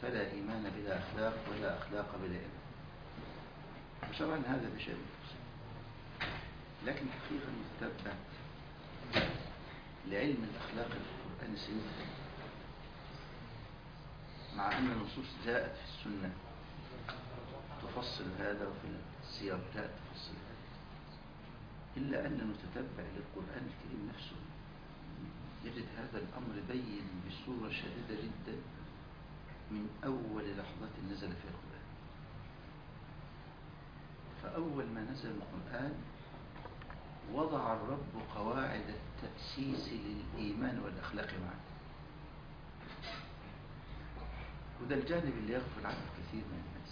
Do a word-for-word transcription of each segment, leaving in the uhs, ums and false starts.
فلا إيمان بلا أخلاق ولا أخلاق بلا علم. وشرعا هذا بشيء مفصل، لكن حقيقة المتتبع لعلم الأخلاق في القرآن سيدنا، مع أن النصوص جاءت في السنة تفصل هذا وفي السير جاءت تفصل هذا، إلا أن المتتبع للقرآن الكريم نفسه يجد هذا الأمر بين بصورة شديدة جدا من أول لحظة نزل فيها القرآن. فأول ما نزل القرآن وضع الرب قواعد التأسيس للإيمان والأخلاق معا، وده الجانب اللي يغفل عنه كثير من الناس.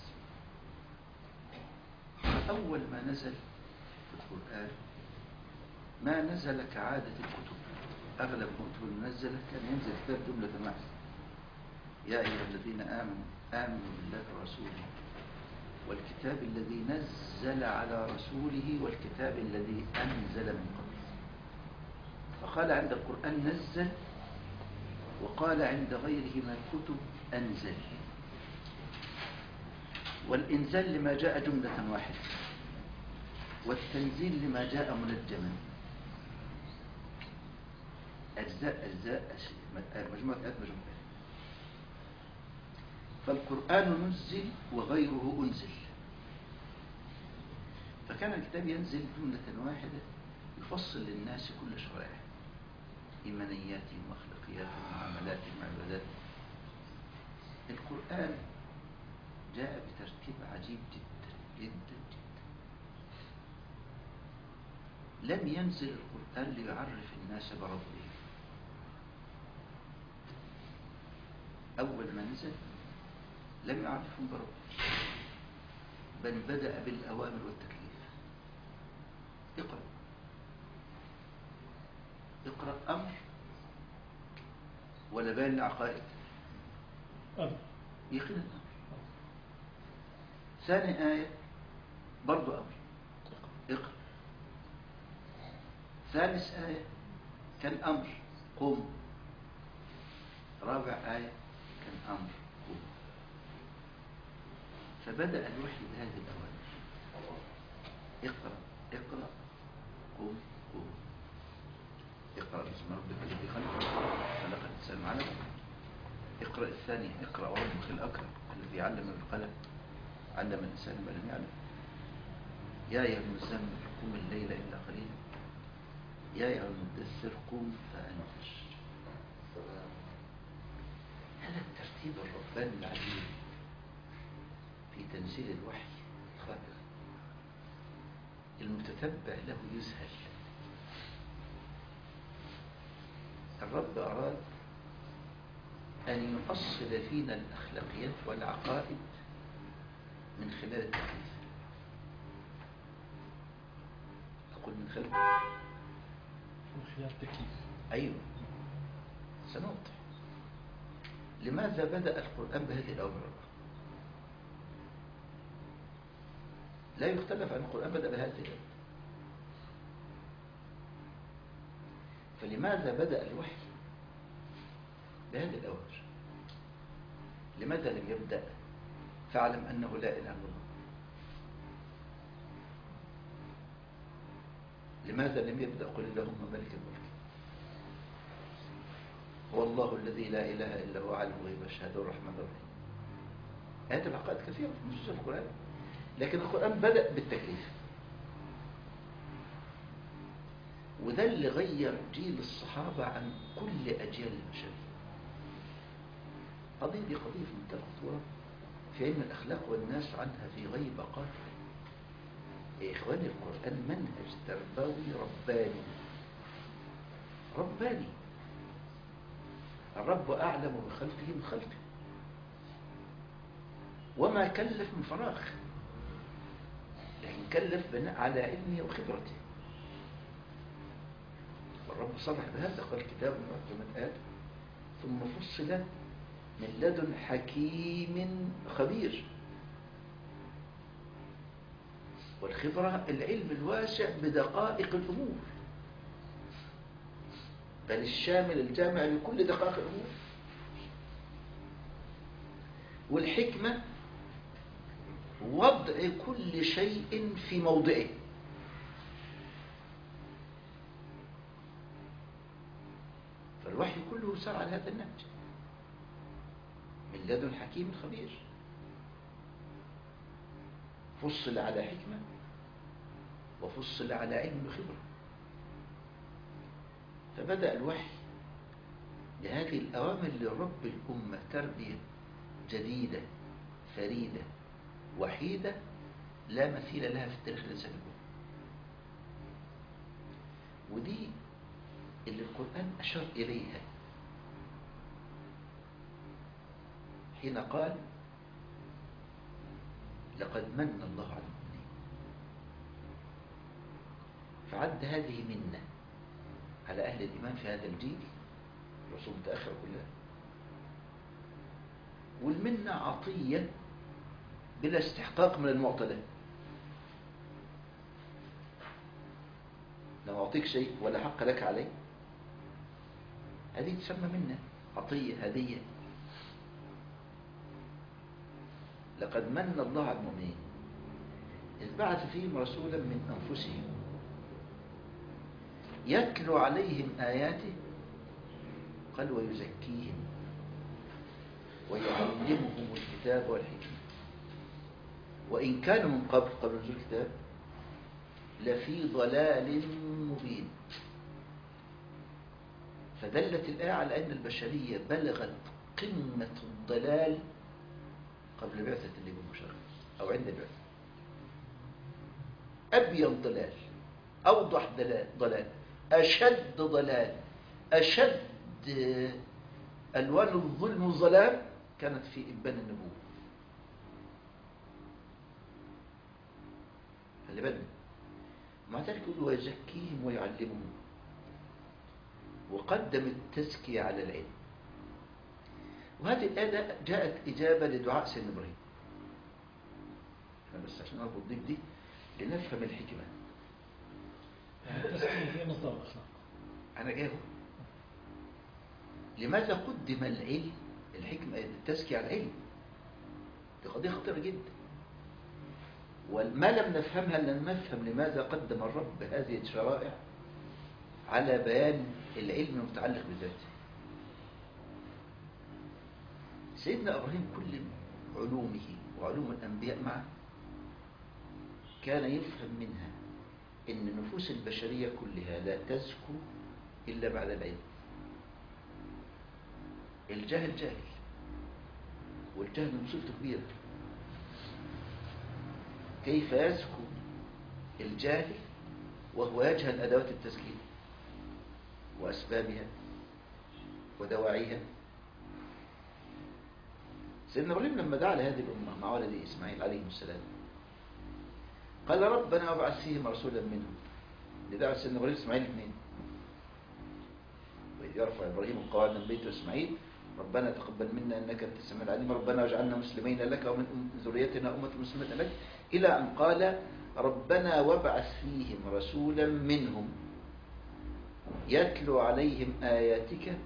فأول ما نزل في القرآن ما نزل كعادة الكتب، أغلب الكتب المنزلة كان ينزل كتاب جملة واحدة: يا أيها الذين آمنوا آمنوا بالله ورسوله والكتاب الذي نزل على رسوله والكتاب الذي أنزل من قبل. فقال عند القرآن نزل، وقال عند غيره من الكتب أنزل. والإنزال لما جاء جملة واحدة، والتنزيل لما جاء منجما، أجزاء أجزاء مجموعة آيات مجموعة. فالقرآن نزل وغيره أنزل، فكان الكتاب ينزل جملة واحدة يفصل للناس كل شرائع إيمانياتهم وأخلاقياتهم ومعاملاتهم وعباداتهم. القرآن جاء بترتيب عجيب جدا جدا جدا. لم ينزل القرآن ليعرف الناس بربه. أول ما نزل لم يعرفهم بربه، بل بدأ بالأوامر والتكليف. اقرأ اقرأ أمر ولا بيان العقائد؟ أمر يقين الأمر. ثاني آية برضو أمر، اقرأ. ثالث آية كان أمر، قم. رابع آية كان أمر، قم. فبدأ الوحي بهذه الأوامر: اقرأ اقرأ قم قم. اقرأ باسم ربك الذي خلق خلق الإنسان علم. اقرأ الثانية: اقرأ وربك الأكرم الذي علم بالقلم علم الإنسان ما لم يعلم. يا أيها المزمل قم الليل إلا قليلا يا أيها المدثر قم فأنذر. هذا الترتيب الرباني العجيب في تنزيل الوحي خالق المتتبع له يذهل. الرب أراد أن يؤصل فينا الأخلاقيات والعقائد من خلال التكليف. أقول من خلال من خلال التكليف. أيوة، سنوضح لماذا بدأ القرآن بهذه الأوامر. لا يختلف عن القرآن بدأ بهذه الأوامر. فلماذا بدأ الوحي بهذه الأوامر؟ لماذا لم يبدأ فاعلم أنه لا إله إلا الله؟ لماذا لم يبدأ قل اللهم ملك الملك هو الله الذي لا إله إلا هو عالم الغيب والشهادة الرحمن الرحيم؟ هذه العقائد كثيرة في نصوص القرآن، لكن القرآن بدأ بالتكليف. وده اللي غير جيل الصحابة عن كل أجيال البشرية. قضية دي قضية في منتهى الخطورة في علم الأخلاق، والناس عنها في غيبة قاتلة. يا إخواني، القرآن منهج تربوي رباني رباني. الرب أعلم بخلقه من خلقه، وما كلف من فراغ، لكن كلف بناء على علمه وخبرته. والرب صرح بهذا، قال كتاب محكمات آيات ثم فصلت من لدن حكيم خبير. والخبرة العلم الواسع بدقائق الأمور، بل الشامل الجامع لكل دقائق الأمور. والحكمة وضع كل شيء في موضعه. فالوحي كله سار على هذا النهج من لدن حكيم خبير، فصل على حكمة وفصل على علم وخبرة. فبدأ الوحي لهذه الأوامر لرب الأمة تربية جديدة فريدة وحيدة لا مثيل لها في التاريخ الإنساني كله. ودي اللي القرآن أشار إليها حين قال لقد من الله على المؤمنين، فعد هذه منة على أهل الإيمان في هذا الجيل، الرسول متأخر كلها، والمنة عطية بلا استحقاق من المعطى. لو أعطيك شيء ولا حق لك عليه هذه تسمى منة، عطية، هدية. لقد من الله على المؤمنين إذ بعث فيهم رسولا من أنفسهم يتلو عليهم آياته، قال ويزكيهم ويعلمهم الكتاب والحكمة وإن كانوا من قبل قبل نزول الكتاب لفي ضلال مبين. فدلت الآية على أن البشرية بلغت قمة الضلال قبل بعثة النبي المشرف أو عند البعثة. أبين ضلال، أوضح ضلال، أشد ضلال، أشد ألوان الظلم والظلام كانت في إبان النبوة. خلي بالنا، مع ذلك يقول ويزكيهم ويعلمهم، وقدم التزكية على العلم. وهذه الآية جاءت إجابة لدعاء سيدنا إبراهيم. أنا بس عشان أربط دي بدي لنفهم الحكمة. التزكية هي مصدر الأخلاق. أنا جاهو. لماذا قدم العلم الحكمة التزكية على العلم؟ دي قضية خطيرة جدا، وما لم نفهمها لن نفهم لماذا قدم الرب هذه الشرائع على بيان العلم المتعلق بذاته. سيدنا إبراهيم كل علومه وعلوم الأنبياء معه كان يفهم منها إن النفوس البشرية كلها لا تزكو إلا بعد العلم. الجاهل جاهل، والجهل مصيبته كبيرة. كيف يزكو الجاهل وهو يجهل أدوات التزكية وأسبابها ودواعيها؟ سيدنا إبراهيم لما دعا لهذه الأمة مع ولده إسماعيل عليه السلام قال ربنا وابعث فيهم رسولا منهم. لدعوة سيدنا إبراهيم إسماعيل اثنين، وإذ يرفع إبراهيم القواعد من بيت إسماعيل ربنا تقبل منا إنك أنت السميع العليم ربنا واجعلنا مسلمين لك ومن ذريتنا أمة مسلمة لك، إلى أن قال ربنا وابعث فيهم رسولا منهم يتلو عليهم آياتك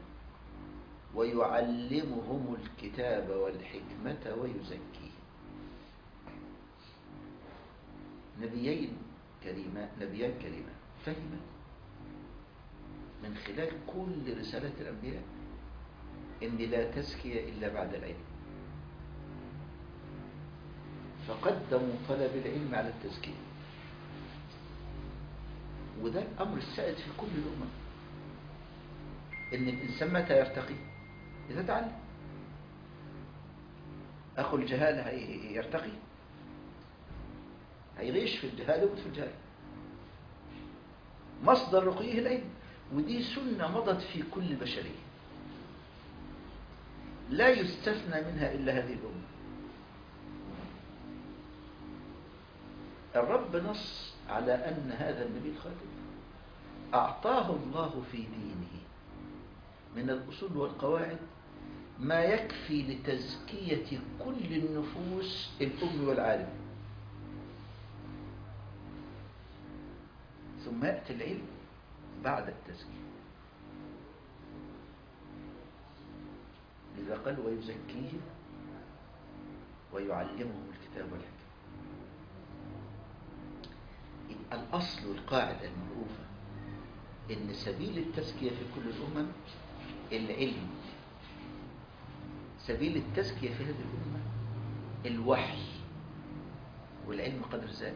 ويعلمهم الكتاب والحكمة ويزكيهم. نبيين كريمان نبيان كريمان فهم من خلال كل رسالات الأنبياء إن لا تزكية إلا بعد العلم، فقدموا طلب العلم على التزكية. وده الأمر السائد في كل الأمم، إن الإنسان متى يرتقي؟ إذا تعلم. أخو الجهالة يرتقي؟ هيغيش في الجهالة ويموت في الجهالة. مصدر رقيه العلم، ودي سنة مضت في كل البشرية لا يستثنى منها إلا هذه الأمة. الرب نص على أن هذا النبي الخاتم أعطاه الله في دينه من الأصول والقواعد ما يكفي لتزكية كل النفوس الأم والعالم، ثم يأتي العلم بعد التزكية. لذا قال ويزكيهم ويعلمهم الكتاب والحكمة. يبقى الأصل والقاعدة المعروفة إن سبيل التزكية في كل الأمم العلم، سبيل التزكية في هذه الأمة الوحي، والعلم قدر ذلك.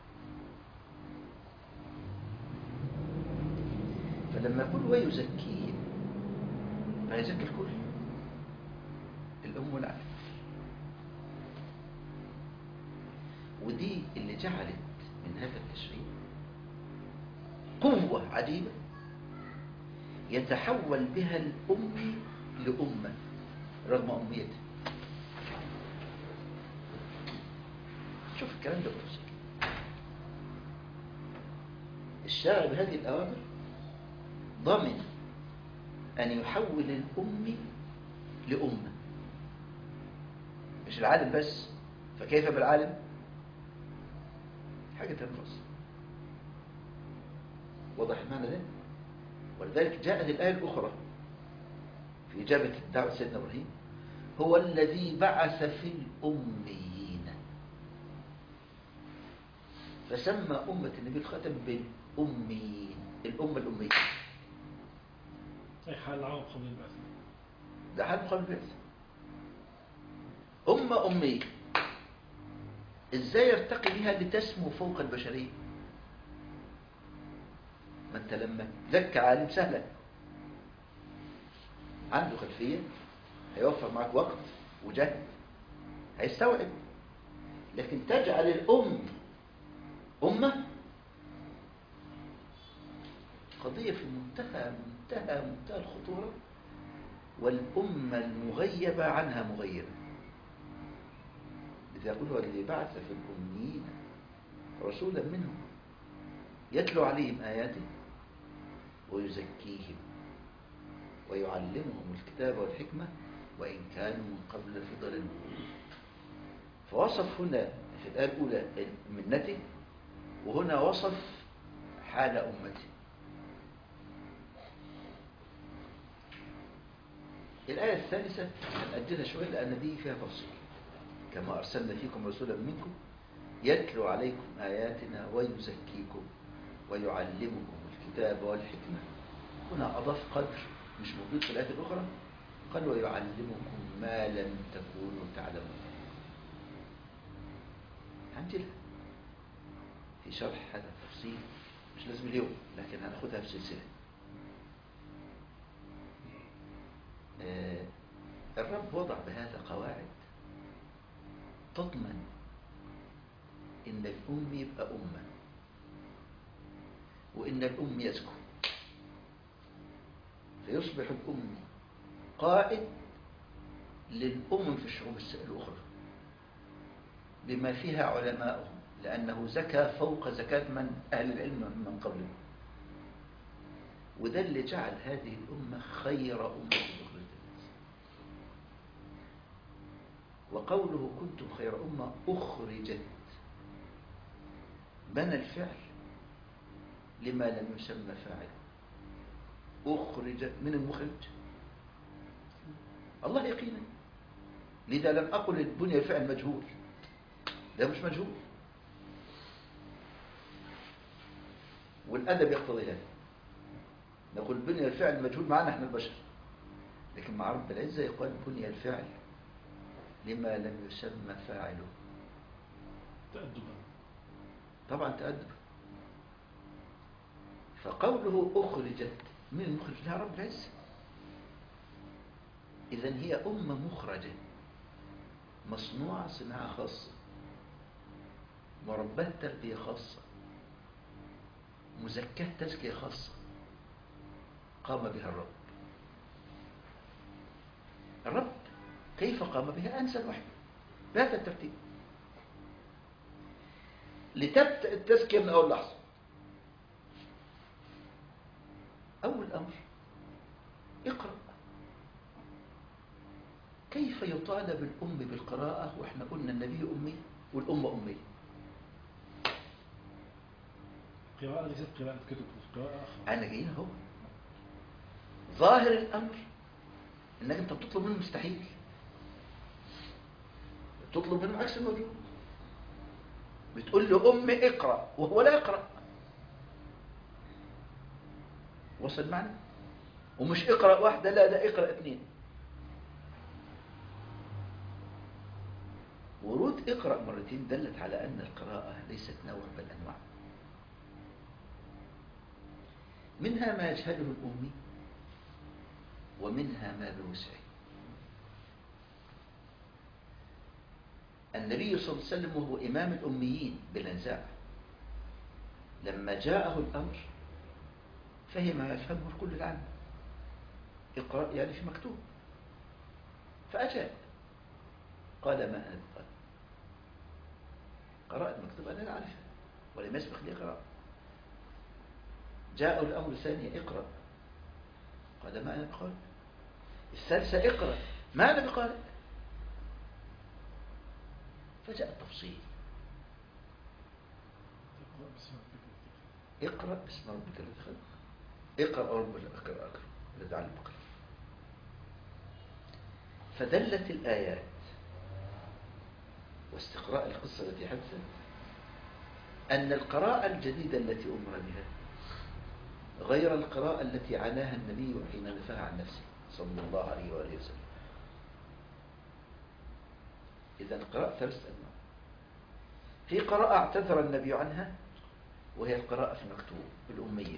فلما يقول ويزكيهم فيزكي الكل، الأم والعالم. ودي اللي جعلت من هذا التشريع قوة عجيبة يتحول بها الأم لأمة رغم أميته. شوف الكلام ده بنفسك. الشارع بهذه الأوامر ضمن أن يحول الأم لأمة، مش العالم بس. فكيف بالعالم؟ حاجة تنفصل. واضح المعنى ده؟ ولذلك جاءت الآية الأخرى في إجابة دعوة سيدنا إبراهيم: هو الذي بعث في الأميين، فسمى أمة النبي الخاتم بالأميين، الأمة الأمية. أي حال العرب قبل البعث. ده حال قبل البعث. أمة أمية إزاي يرتقي بها لتسمو فوق البشرية؟ ما أنت لما تزكى عالم سهلا، عنده خلفية، هيوفر معك وقت وجهد، هيستوعب. لكن تجعل الأم أمة، قضية في منتهى منتهى منتهى الخطورة، والأمة المغيبة عنها مغيبة. إذا يقول هو الذي بعث في الأميين رسولا منهم يتلو عليهم آياته ويزكيهم ويعلمهم الكتاب والحكمة وإن كانوا من قبل في ضلال مبين. فوصف هنا في الآية الأولى منته، وهنا وصف حال أمته. الآية الثالثة هنأجلها شوية لأن دي فيها تفصيل. كما أرسلنا فيكم رسولا منكم يتلو عليكم آياتنا ويزكيكم ويعلمكم الكتاب والحكمة. هنا أضاف قدر مش موجود في الآية الأخرى، قال ويعلمكم ما لم تكونوا تعلمون. هنجلها في شرح هذا التفصيل، مش لازم اليوم لكن هناخدها في سلسلة. آه الرب وضع بهذا قواعد تضمن إن الأم يبقى أمة، وإن الأم يزكو، فيصبح الأم قائد للأمم في الشعوب الأخرى بما فيها علماؤهم، لأنه زكى فوق زكاة من أهل العلم من قبله. وده اللي جعل هذه الأمة خير أمة أخرجت الناس. وقوله كنتم خير أمة أخرجت، بنى الفعل لما لم يسمى فاعل. أخرجت من المخرج الله يقينا. لذا لم أقل البنية الفعل مجهول، ده مش مجهول، والأدب يقتضي هذا. نقول بني الفعل مجهول معنا احنا البشر، لكن مع رب العزة يقال بني الفعل لما لم يسمى فاعله. تأدبا، طبعا تأدبا. فقوله أخرجت من المخرج لها رب العزة، إذن هي أمة مخرجة، مصنوعة صناعة خاصة، مرباة تربية خاصة، مزكاة تزكية خاصة قام بها الرب. الرب كيف قام بها؟ أنزل وحي بهذا الترتيب لتبدأ التزكية من أول لحظة. أول أمر اقرأ. كيف يطالب الأم بالقراءة وإحنا قلنا النبي أمي والأمة أمية؟ قراءة ليست قراءة كتب، قراءة أنا جايين أهو. ظاهر الأمر إنك أنت بتطلب منه مستحيل. تطلب منه عكس الموجود. بتقول له أمي اقرأ وهو لا يقرأ. وصل معنا؟ ومش اقرأ واحدة، لا ده اقرأ اثنين. ورود اقرأ مرتين دلت على أن القراءة ليست نوع بل أنواع. منها ما يجهله الأمي ومنها ما بوسعه. النبي صلى الله عليه وسلم وهو إمام الأميين بلا نزاع لما جاءه الأمر فهم ما يفهمه الكل العام. اقرأ يعني في مكتوب، فأجاب قال ما أنا بقرأ. قرأت مكتوب أنا لا أعرفها ولم يسبق لي قراءة. جاء الأمر الثاني اقرأ قال ما أنا بقارئ. الثالثة اقرأ ما أنا بقارئ. فجاء التفصيل اقرأ باسم ربك الذي خلق. اقرأ ربك اقرأ اقرأ الذي علم بقرأ. فدلت الآيات واستقراء القصة التي حدثت أن القراءة الجديدة التي أمر بها غير القراءة التي عناها النبي حين نفاها عن نفسه صلى الله عليه وآله وسلم. إذا القراءة ثلاثة أنواع. في قراءة اعتذر النبي عنها وهي القراءة في المكتوب الأمية.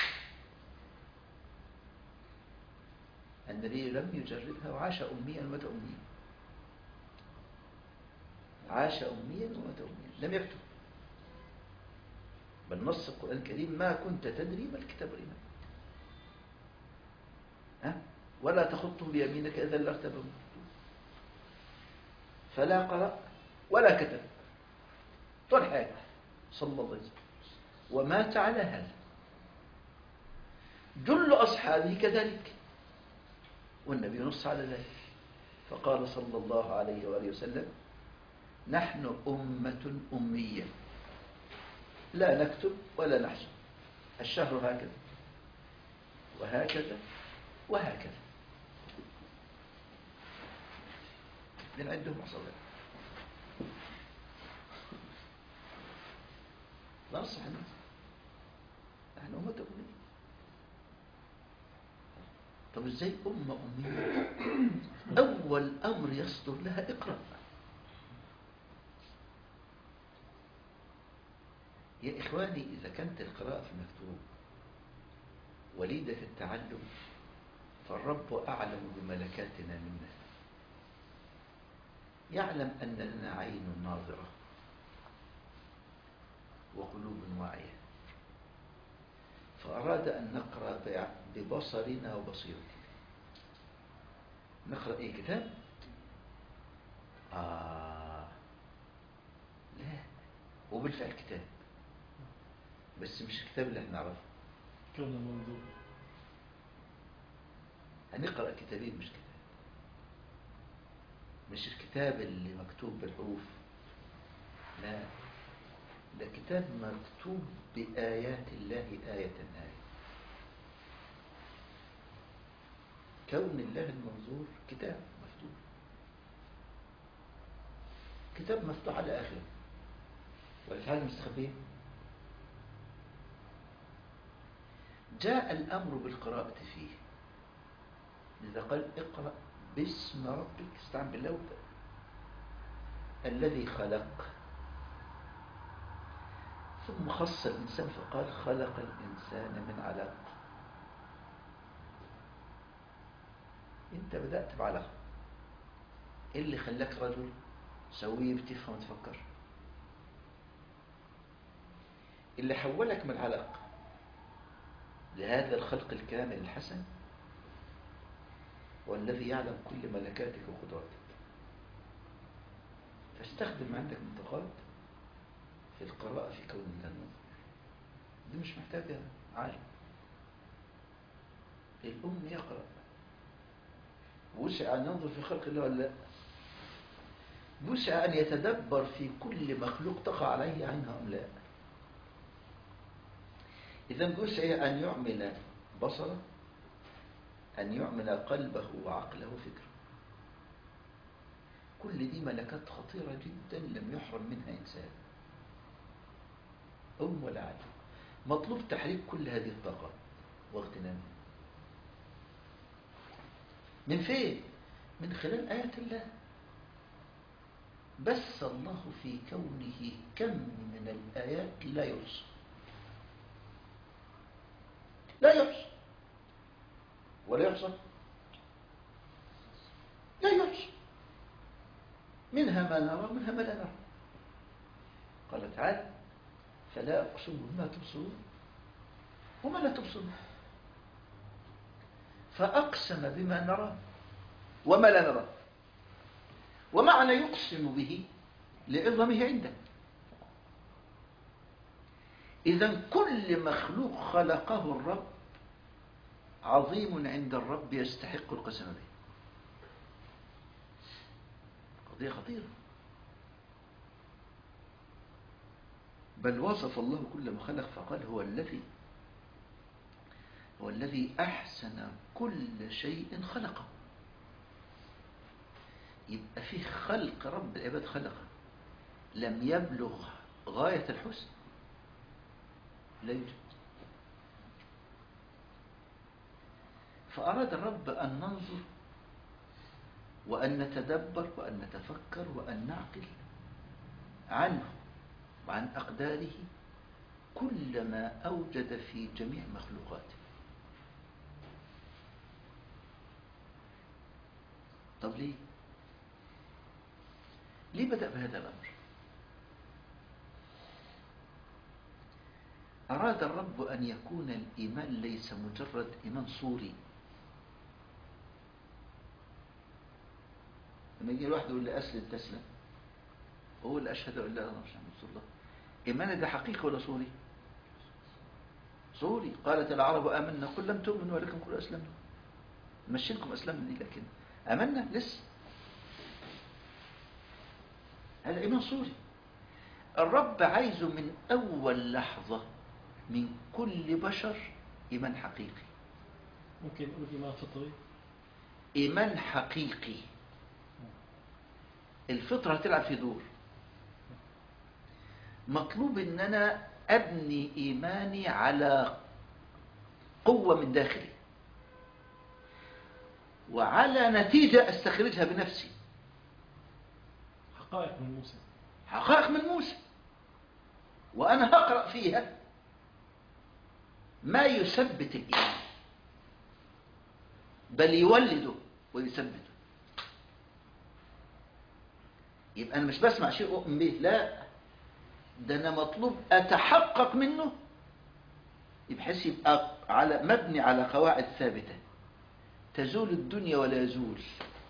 النبي لم يجربها وعاش أميا ومات أميا. عاش أميا ومات أميا لم يكتب. بل نص القرآن الكريم ما كنت تدري ما الكتاب الإيمان ها ولا تخطه بيمينك إذا لارتاب المكتوب. فلا قرأ ولا كتب طول حياته صلى الله عليه وسلم ومات على هذا. جل أصحابه كذلك والنبي نص على ذلك فقال صلى الله عليه وآله وسلم نحن أمة أمية لا نكتب ولا نحسب. الشهر هكذا وهكذا وهكذا من عندهم مصابات لا نصح الناس. نحن أمة أمية. طب ازاي أمة أمية؟ أول أمر يصدر لها اقرأ. يا إخواني إذا كانت القراءة في المكتوب وليدة في التعلم فالرب أعلم بملكاتنا منا. يعلم أن لنا عين ناظرة وقلوب واعية فأراد أن نقرأ ببصرنا وبصيرتنا. نقرأ أي كتاب؟ آه لا وبالفعل كتاب بس مش الكتاب اللي احنا نعرفه. كون منظور هنقرأ كتابين مش كتاب. مش الكتاب اللي مكتوب بالحروف لا ده كتاب مكتوب بآيات الله آية آية. كون الله المنظور كتاب مفتوح كتاب مفتوح على آخره والفعل مستخبيه. جاء الأمر بالقراءة فيه لذا قال اقرأ باسم ربك استعن بالله الذي خلق. ثم خص الإنسان فقال خلق الإنسان من علق. انت بدأت بعلق. ايه اللي خلاك رجل سوي بتفهم وتفكر؟ اللي حولك من علق لهذا الخلق الكامل الحسن والذي يعلم كل ملكاتك وقدراتك. فاستخدم عندك منطقات في القراءة في كون الله النظر. دي مش محتاجة عالم. الأم يقرأ وسع أن ينظر في خلق الله ولا لا؟ وسع أن يتدبر في كل مخلوق تقع عليه عينها أم لا؟ إذن وسع أن يعمل بصره أن يعمل قلبه وعقله فكره كل دي ملكات خطيرة جدا لم يحرم منها إنسان أم ولا عدل. مطلوب تحريك كل هذه الطاقات واغتنامها. من فين؟ من خلال آيات الله. بس الله في كونه كم من الآيات لا يحصى، لا يحصى ولا يحصى، لا يحصى. منها ما نرى ومنها ما لا نرى. قال تعالى: فلا أقسم بما تبصرون وما لا تبصرون. فأقسم بما نرى وما لا نرى. ومعنى يقسم به لعظمه عنده. إذن كل مخلوق خلقه الرب عظيم عند الرب يستحق القسم به. قضية خطيرة. بل وصف الله كل ما خلق فقال: هو الذي هو الذي أحسن كل شيء خلقه. يبقى فيه خلق رب العباد خلقه لم يبلغ غاية الحسن، لا يوجد. فأراد الرب أن ننظر وأن نتدبر وأن نتفكر وأن نعقل عنه وعن أقداره كل ما أوجد في جميع مخلوقاته. طب ليه؟ ليه بدأ بهذا الأمر؟ أراد الرب أن يكون الإيمان ليس مجرد إيمان صوري. لما يجي الواحد يقول لي أسلم تسلم، هو اللي أشهد أن لا إله إلا الله، إيمان ده حقيقي ولا صوري؟ صوري. قالت العرب آمنا قل لم تؤمنوا ولكن قلوا أسلمنا. مشينكم أسلمنا دي، لكن آمنا لسه. هذا إيمان صوري. الرب عايزه من أول لحظة من كل بشر إيمان حقيقي. ممكن نقول إيمان فطري. إيمان حقيقي. الفطرة هتلعب في دور. مطلوب ان انا ابني ايماني على قوة من داخلي وعلى نتيجة استخرجها بنفسي. حقائق من موسى. حقائق من موسى. وانا هقرأ فيها ما يثبت الايمان بل يولده ويثبته. يبقى انا مش بسمع شيء اؤمن به، لا، ده أنا مطلوب أتحقق منه بحيث يبقى على مبني على قواعد ثابتة تزول الدنيا ولا يزول.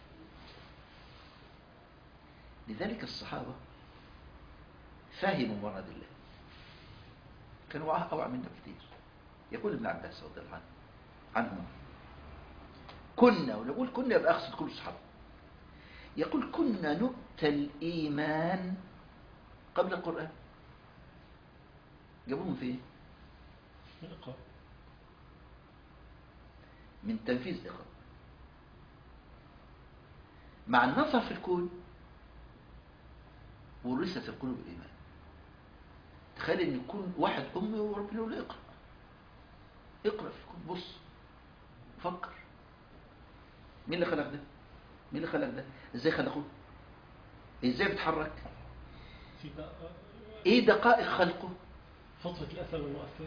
لذلك الصحابة فهموا مراد الله، كانوا أوعى منا كثير. يقول ابن عباس رضي الله عنه عنهما: كنا، ونقول كنا يبقى أقصد كل الصحابة، يقول: كنا نؤتى الإيمان قبل القرآن. جابوهم فين؟ من إقرأ. من تنفيذ إقرأ. مع النظر في الكون ورثت القلوب الإيمان. تخيل ان يكون واحد أمي وربنا يقول له اقرأ اقرأ في الكون، بص فكر. مين اللي خلق ده؟ مين اللي خلق ده؟ ازاي خلقوه؟ ازاي بيتحرك؟ ايه دقائق خلقه؟ فترة الأثر والمؤثر.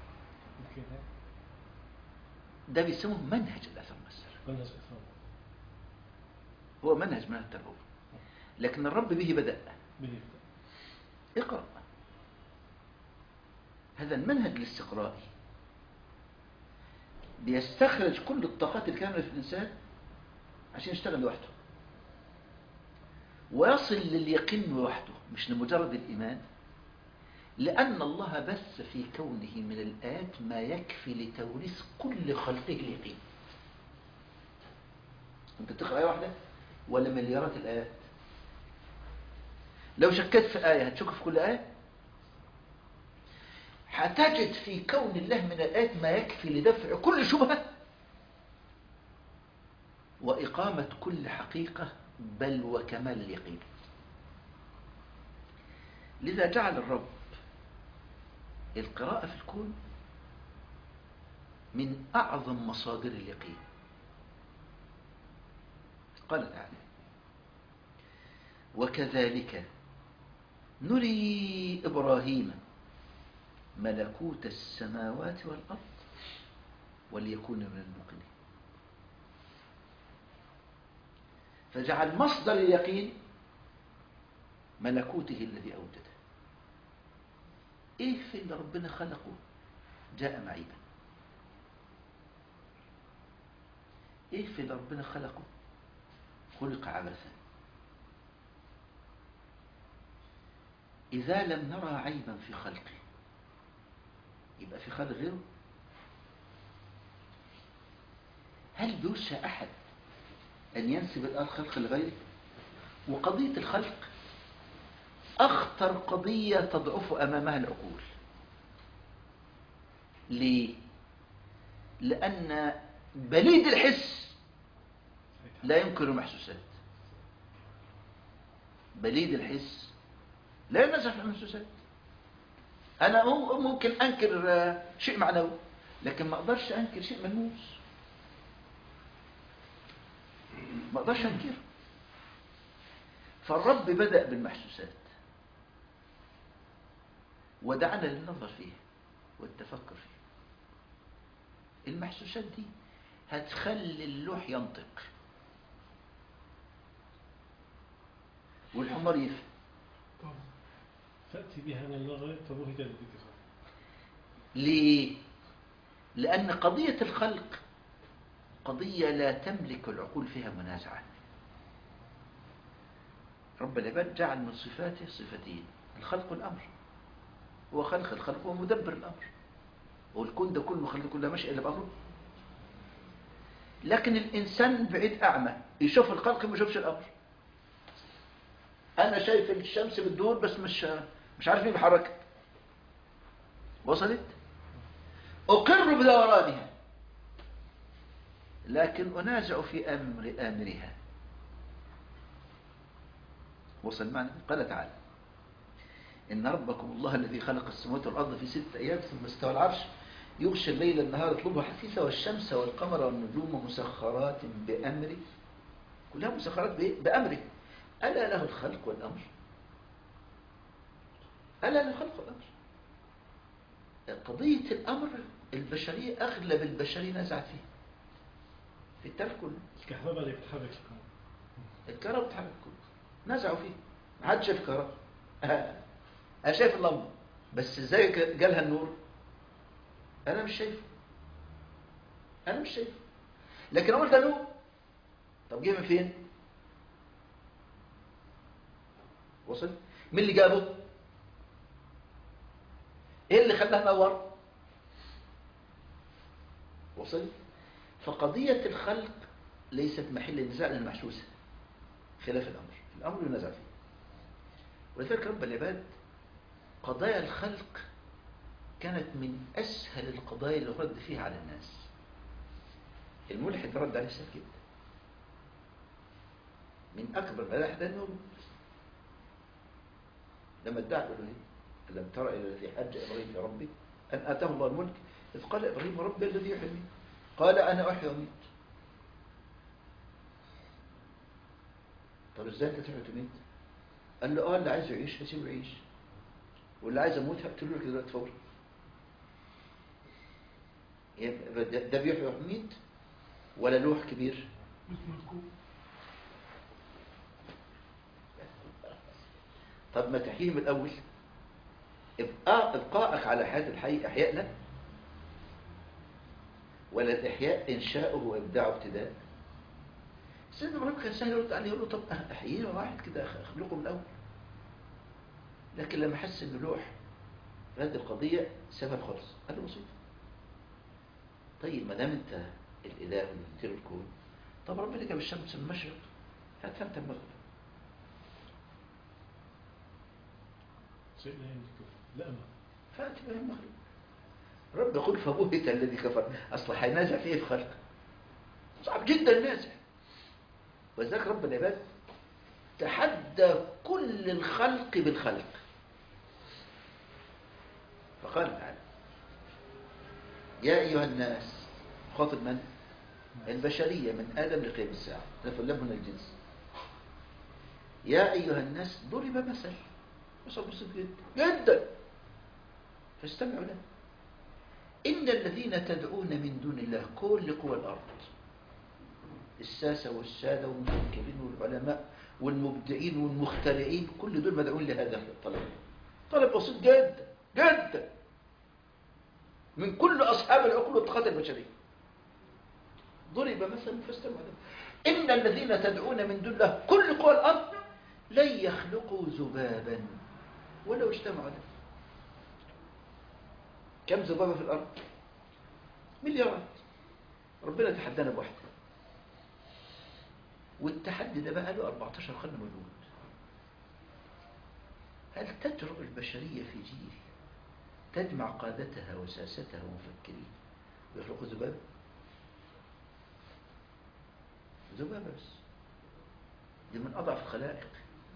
ده بيسموه منهج الأثر والمؤثر. منهج الأثر هو منهج من التربوي، لكن الرب به بدأ. به اقرأ. هذا المنهج الاستقرائي بيستخرج كل الطاقات الكاملة في الإنسان عشان يشتغل لوحده ويصل لليقين لوحده، مش لمجرد الإيمان. لأن الله بث في كونه من الآيات ما يكفي لتوريث كل خلقه اليقين. أنت تقرأ آية واحدة ولا مليارات الآيات؟ لو شكيت في آية هتشك في كل آية؟ هتجد في كون الله من الآيات ما يكفي لدفع كل شبهة وإقامة كل حقيقة بل وكمال اليقين. لذا جعل الرب القراءة في الكون من أعظم مصادر اليقين. قال تعالى: وكذلك نري إبراهيم ملكوت السماوات والأرض وليكون من الموقنين. فجعل مصدر اليقين ملكوته الذي أوجده. إيه في اللي ربنا خلقه جاء معيبا؟ إيه في اللي ربنا خلقه خلق عبثا؟ إذا لم نرى عيبا في خلقه يبقى في خلق غيره؟ هل بيرشى أحد أن ينسب الخلق لغيره؟ وقضية الخلق أخطر قضية تضعف أمامها العقول. ليه؟ لأن بليد الحس لا ينكر المحسوسات. بليد الحس لا ينزح المحسوسات. أنا ممكن أنكر شيء معنوي لكن ما أقدرش أنكر شيء ملموس. ما أقدرش أنكره. فالرب بدأ بالمحسوسات ودعنا للنظر فيها والتفكر فيها. المحسوسات دي هتخلي اللوح ينطق والحمار يفهم. تأتي بها من النظر فبهت الذي كفر. ليه؟ لأن قضية الخلق قضية لا تملك العقول فيها منازعة. رب العباد جعل من صفاته صفتين: الخلق والأمر. هو خلق الخلق ومدبر الأمر، والكون ده كله خلق كله ماشي إلا بأمره. لكن الإنسان بعيد أعمى يشوف الخلق ما يشوفش الأمر. أنا شايف الشمس بتدور بس مش مش عارف مين بحركها. وصلت؟ أقر بدورانها لكن أنازع في أمر آمرها. وصل معنا؟ قال تعالى: إن ربكم الله الذي خلق السماوات والأرض في ستة أيام ثم استوى العرش يغشي الليل النهار يطلبه حثيثا والشمس والقمر والنجوم مسخرات بأمره. كلها مسخرات بأمره. ألا له الخلق والأمر؟ ألا له الخلق والأمر؟ قضية الأمر البشرية أغلب البشرية نزعت فيه في التاريخ كله. الكهرباء اللي بتحرك الكون، الكهرباء بتحرك الكون نزعوا فيه. ما حدش شايف الكهرباء. أنا شايف اللمبة بس إزاي جالها النور؟ أنا مش شايفه. أنا مش شايفه لكن أقول ده نور. طب جه من فين؟ وصل؟ مين اللي جابه؟ ايه اللي خلاه نور؟ وصل؟ فقضية الخلق ليست محل النزاع للمحسوسة خلاف الأمر. الأمر ينازع فيه. ولذلك رب العباد قضايا الخلق كانت من أسهل القضايا اللي رد فيها على الناس. الملحد رد عليه سهل جدا. من أكبر ملاحد أنه لما ادعى الألوهية: ألم ترى إلى الذي حج إبراهيم في ربه أن آتاه الله الملك إذ قال إبراهيم: ربي الذي يحيي ويميت قال أنا أحيي وأميت. طب إزاي أنت تحيي وتميت؟ قال له: آه اللي عايز يعيش هسيبه يعيش واللي عايز أموت هقتله لك دلوقتي فورا. ده بيحيي ويميت ولا لوح كبير؟ طب ما تحييه من الأول. إبقاء إبقاءك على حياة الحي إحياء له، ولا الإحياء إنشاؤه وإبداعه ابتداء. سيدنا إبراهيم كان سهل يرد عليه يقول له: طب أحييه واحد كده أخلقه من الأول. لكن لما حس إنه لوح هذه القضية سبب خالص. قال له: بسيط. طيب ما دام أنت الإله اللي بتدير الكون، طب ربنا جاب الشمس من المشرق هات أنت المغرب. شيء لا يملك لا أمر. فأتي به المغرب. رب يقول: فبهت الذي كفر. أصلا هينازع فيه في خلق صعب جدا النازع. ولذلك رب العباد تحدى كل الخلق بالخلق. فقال تعالى يا أيها الناس، خاطب من؟ البشرية من آدم لقيام الساعة، تفلم من الجنس. يا أيها الناس ضرب مثل، مثل بسيط جدا جدا فاستمعوا له. إن الذين تدعون من دون الله كل قوى الأرض، الساسة والسادة والمفكرين والعلماء والمبدعين والمخترعين، كل دول مدعون لهذا الطلب. طلب بسيط جدا جدا من كل أصحاب العقول والطاقات البشرية. ضرب مثل فاستمعوا له. إن الذين تدعون من دون الله كل قوى الأرض لن يخلقوا ذبابا ولو اجتمعوا له. كم ذبابة في الأرض؟ مليارات. ربنا تحدانا بواحدة، والتحدي ده بقى له أربعتاشر قرن موجود. هل تجرؤ البشرية في جيل تجمع قادتها وساستها ومفكرين ويخلقوا ذبابة؟ ذبابة بس، دي من أضعف الخلائق.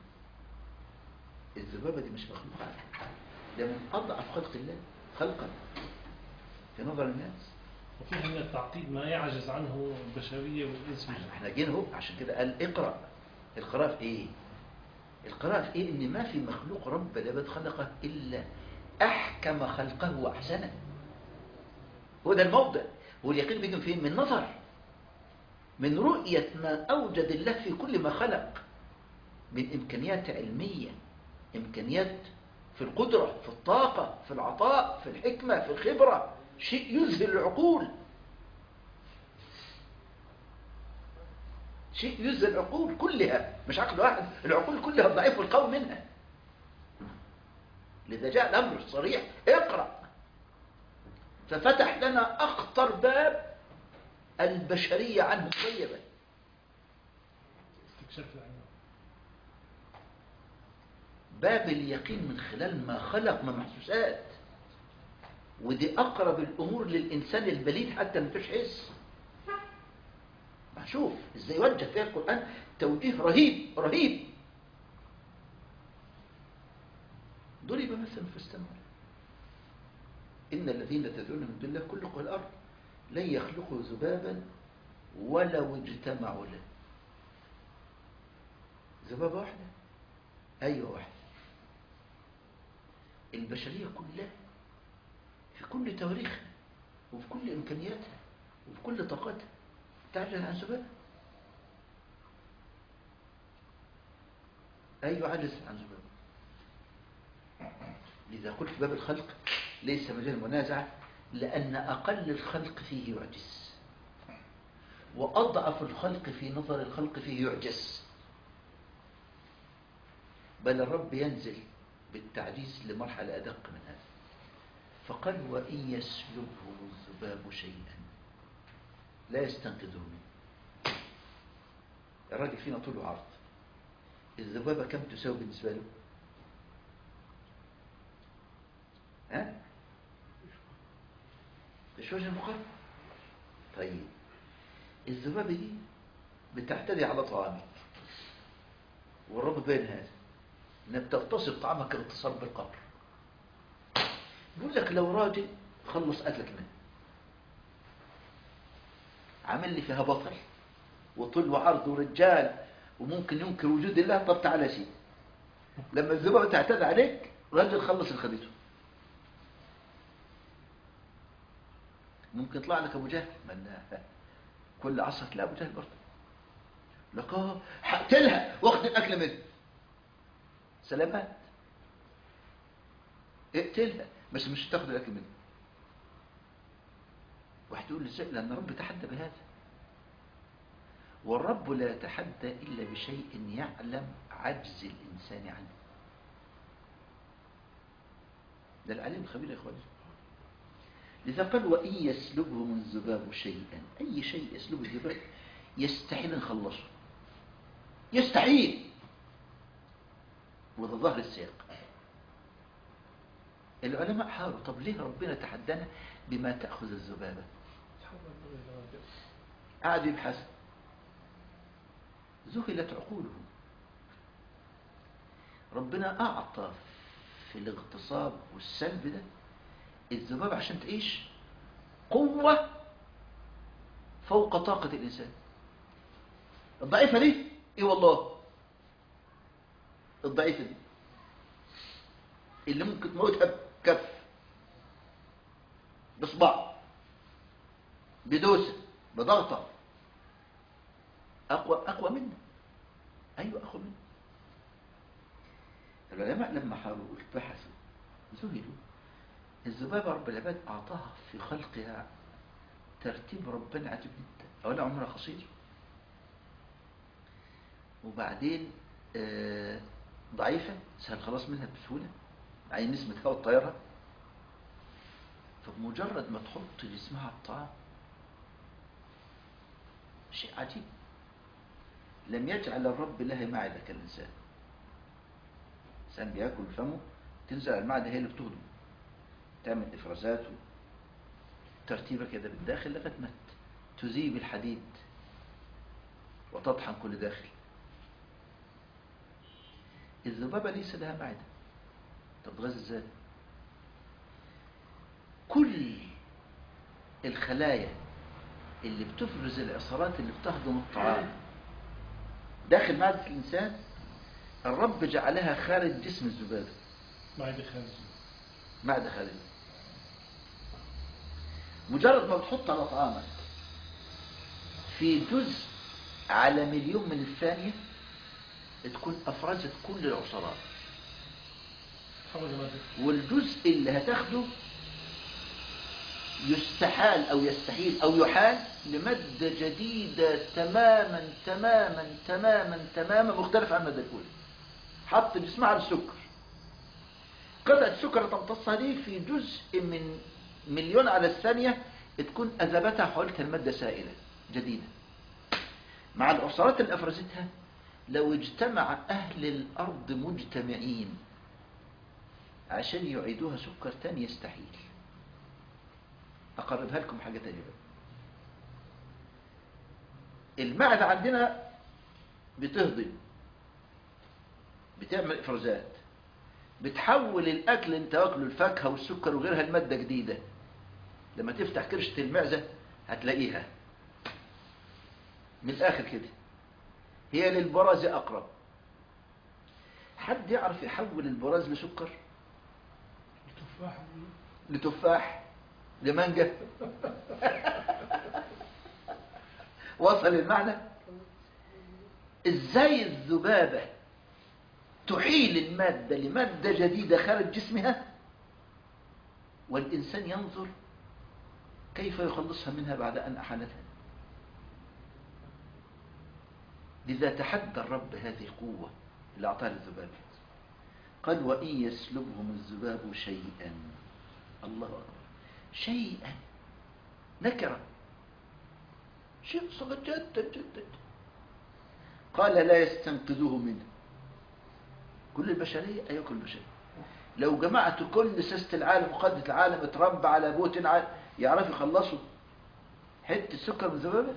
الذبابة دي مش مخلوقة، ده من أضعف خلق الله خلقا في نظر الناس. وفيها من التعقيد ما يعجز عنه البشرية والإنس. احنا جينا اهو عشان كده قال اقرأ. القراءة في ايه؟ القراءة في ايه؟ ان ما في مخلوق رب العباد خلقه الا احكم خلقه واحسنه. هو ده الموضع. واليقين بيجي فين؟ من نظر، من رؤية ما اوجد الله في كل ما خلق من امكانيات علمية، امكانيات في القدرة، في الطاقة، في العطاء، في الحكمة، في الخبرة، شيء يذهل العقول، شيء يذهل العقول كلها، مش عقل واحد، العقول كلها الضعيف والقوي منها. لذا جاء الأمر الصريح اقرأ. ففتح لنا أخطر باب البشرية عنه طيبا، استكشاف العلم، باب اليقين من خلال ما خلق من محسوسات. ودي أقرب الأمور للإنسان البليد حتى ما تحس. شوف ازاي وجه فيها القرآن توجيه رهيب رهيب. ضرب مثلا فاستمعوا له. إن الذين تدعون من دون الله كل قوى الأرض لن يخلقوا ذبابا ولو اجتمعوا له. ذبابة واحدة؟ أيوة واحدة. البشرية كلها في كل تواريخها وفي كل إمكانياتها وفي كل طاقتها تعجز عن ذبابة؟ أيوة عجز عن ذبابة. لذا قلت باب الخلق ليس مجال منازعة، لأن أقل الخلق فيه يعجز، وأضعف الخلق في نظر الخلق فيه يعجز، بل الرب ينزل بالتعجيز لمرحلة أدق من هذا. فقال وإن يسلبهم الذباب شيئا لا يستنقذه منه. الراجل فينا طول وعرض، الذبابة كم تساوي بالنسبة له؟ ها؟ مش وجه المقارنة. طيب الذبابة دي بتعتدي على طعامك، والرب بين هذا انك بتغتصب طعامك اغتصاب بالقبر. بيقول لك لو راجل خلص اكلك منه، عمل لي فيها بطل وطول وعرض ورجال وممكن ينكر وجود الله، طب تعالى شيء لما الذبابة تعتدي عليك راجل خلص الخديته، ممكن يطلع لك ابو جهل، من كل عصر تلاقي ابو جهل برضه لك اه هقتلها واخد الاكل منه. سلامات، اقتلها بس مش تاخد الاكل منه. واحد يقول لي ازاي؟ لان الرب تحدى بهذا، والرب لا يتحدى الا بشيء يعلم عجز الانسان عنه. ده العليم الخبير يا اخواني. لذا قال وإن يسلبهم الذباب شيئا، أي شيء يسلبه الذباب يستحيل نخلصه، يستحيل. وده ظهر السياق. العلماء حاروا طب ليه ربنا تحدانا بما تأخذ الذبابة؟ قعدوا يبحثوا، ذهلت عقولهم ربنا أعطى في الاغتصاب والسلب ده الذباب عشان تعيش قوة فوق طاقة الإنسان. الضعيفة دي إيه والله، الضعيفة دي اللي ممكن تموتها بكف، بصبع، بدوسة، بضغطة، أقوى أقوى منه. أيوة أقوى منه. العلماء لما حاولوا بحثوا ذهلوا الذبابة رب العباد أعطاها في خلقها ترتيب ربنا عجيب جدا. أولا عمرها قصير، وبعدين آه ضعيفة سهل خلاص منها بسهولة، عين نسمة هواء الطيارة. فبمجرد ما تحط جسمها الطعام شيء عجيب، لم يجعل الرب لها معدة كالإنسان. الإنسان بياكل فمه تنزل على المعدة هي اللي بتهضم، تعمل إفرازات ترتيبة كده بالداخل لغاية ما تذيب الحديد وتطحن كل داخل. الذبابة ليس لها معدة، تتغذى ازاي؟ كل الخلايا اللي بتفرز العصارات اللي بتهضم الطعام داخل معدة الإنسان الرب جعلها خارج جسم الذبابة. معدة خارجية. معدة خارجية. مجرد ما بتحط على طعامك في جزء على مليون من الثانية تكون أفرزت كل العصارات، والجزء اللي هتاخده يستحال أو يستحيل أو يحال لمادة جديدة تماما تماما تماما تماما مختلف عن المادة الأولى. حط جسمها على السكر، قطعة السكر اللي تمتصها دي في جزء من مليون على الثانية تكون أذبتها حولتها المادة سائلة جديدة. مع العصارات اللي أفرزتها لو اجتمع أهل الأرض مجتمعين عشان يعيدوها سكر تاني يستحيل. أقربها لكم حاجة تانية بقى. المعدة عندنا بتهضم، بتعمل إفرازات، بتحول الأكل اللي انت واكله الفاكهة والسكر وغيرها لمادة جديدة. لما تفتح كرشة المعدة هتلاقيها من الآخر كده هي للبراز أقرب. حد يعرف يحول البراز لسكر؟ لتفاح لتفاح لمانجا وصل المعنى؟ ازاي الذبابة تحيل المادة لمادة جديدة خارج جسمها والإنسان ينظر كيف يخلصها منها بعد أن أحالتها. لذا تحدى الرب هذه القوة اللي أعطاها للذباب. قال وإن يسلبهم الذباب شيئا، الله أكبر، شيئا نكرة، شيء صغير جدا جدا. قال لا يستنقذوه منه. كل البشرية أيوة كل البشرية لو جمعت كل سياسة العالم وقادة العالم اتربى على بوتين عالم يعرف يخلصوا حتة سكر من الذبابة؟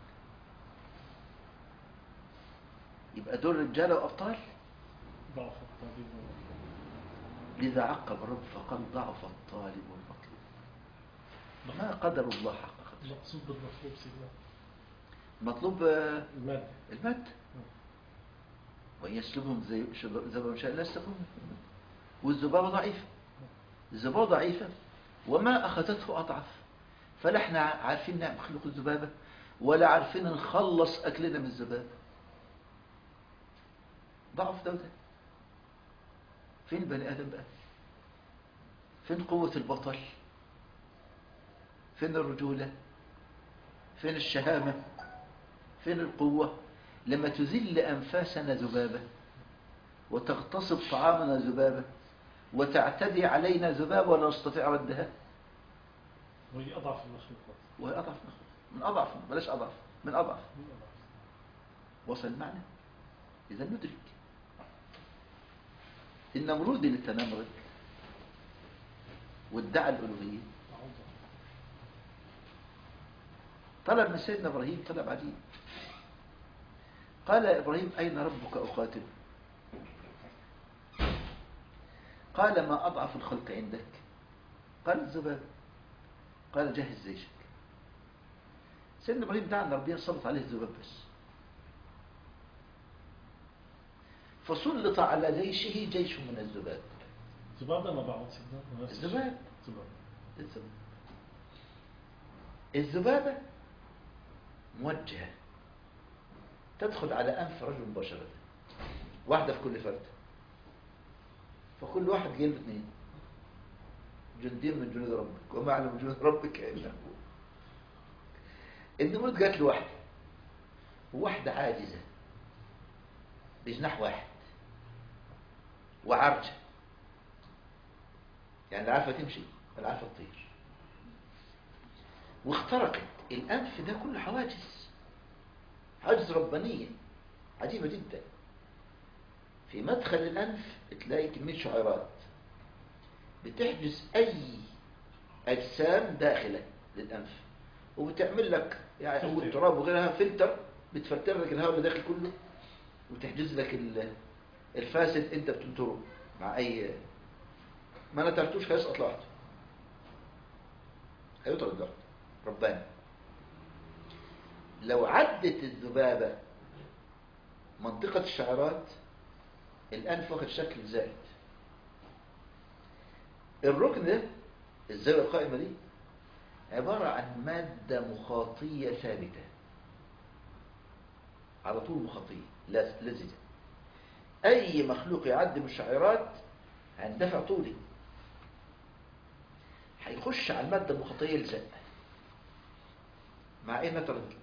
يبقى دول رجالة وأبطال. ضعف الطالب والمطلوب. لذا عقب الرب فقال ضعف الطالب والمطلوب. ما قدر الله حق قدره. المقصود بالمطلوب سيدنا المطلوب المادة. المادة. وإن يسلبهم زي ذبابة شيئا لا يستقيمون. والذبابة ضعيفة. الذبابة ضعيفة وما أخذته أضعف. فلا احنا عارفين نخلق الذبابة ولا عارفين نخلص أكلنا من الذبابة. ضعف ده وده. فين البني آدم بقى؟ فين قوة البطل؟ فين الرجولة؟ فين الشهامة؟ فين القوة؟ لما تذل أنفاسنا ذبابة وتغتصب طعامنا ذبابة وتعتدي علينا ذبابة ولا نستطيع ردها. وهي أضعف المخلوقات. وهي أضعف المخلوقات. من أضعف بلاش أضعف من أضعف. وصل المعنى؟ إذا ندرك النمرود اللي تنمرد وادعى الألوهية طلب من سيدنا إبراهيم طلب عجيب. قال يا إبراهيم أين ربك أقاتل؟ قال ما أضعف الخلق عندك؟ قال الذباب. قال جهز جيشك. سيدنا إبراهيم دعا أن ربنا سلط عليه الذباب بس، فسلط على جيشه جيش من الذباب. الذباب ده ما بعض سيدنا الذباب الذباب الذباب الذبابة موجهة تدخل على أنف رجل مباشرة، واحدة في كل فرد، فكل واحد جايب اثنين، جندين من جنود ربك وما علم جنود ربك إلا هو. النمرود جات له واحدة، وواحدة عاجزة بجناح واحد وعرجة، يعني لا عارفة تمشي ولا عارفة تطير، واخترقت الأنف ده كله حواجز، حواجز ربانية عجيبة جدا. في مدخل الأنف تلاقي كمية شعيرات بتحجز أي أجسام داخلة للأنف، وبتعمل لك يعني التراب وغيرها فلتر، بتفلتر لك الهواء اللي داخل كله، وتحجز لك الفاسد انت بتنطره مع اي ما نترتوش هيسقط لوحده، هيطرد لوحده رباني. لو عدت الذبابة منطقة الشعرات الأنف واخد شكل زائد. الركن ده الزاوية القائمة دي عبارة عن مادة مخاطية ثابتة على طول، مخاطية لزجة. أي مخلوق يعدي من الشعيرات هيندفع طولي، هيخش على المادة المخاطية يلزق مع ايه نترد.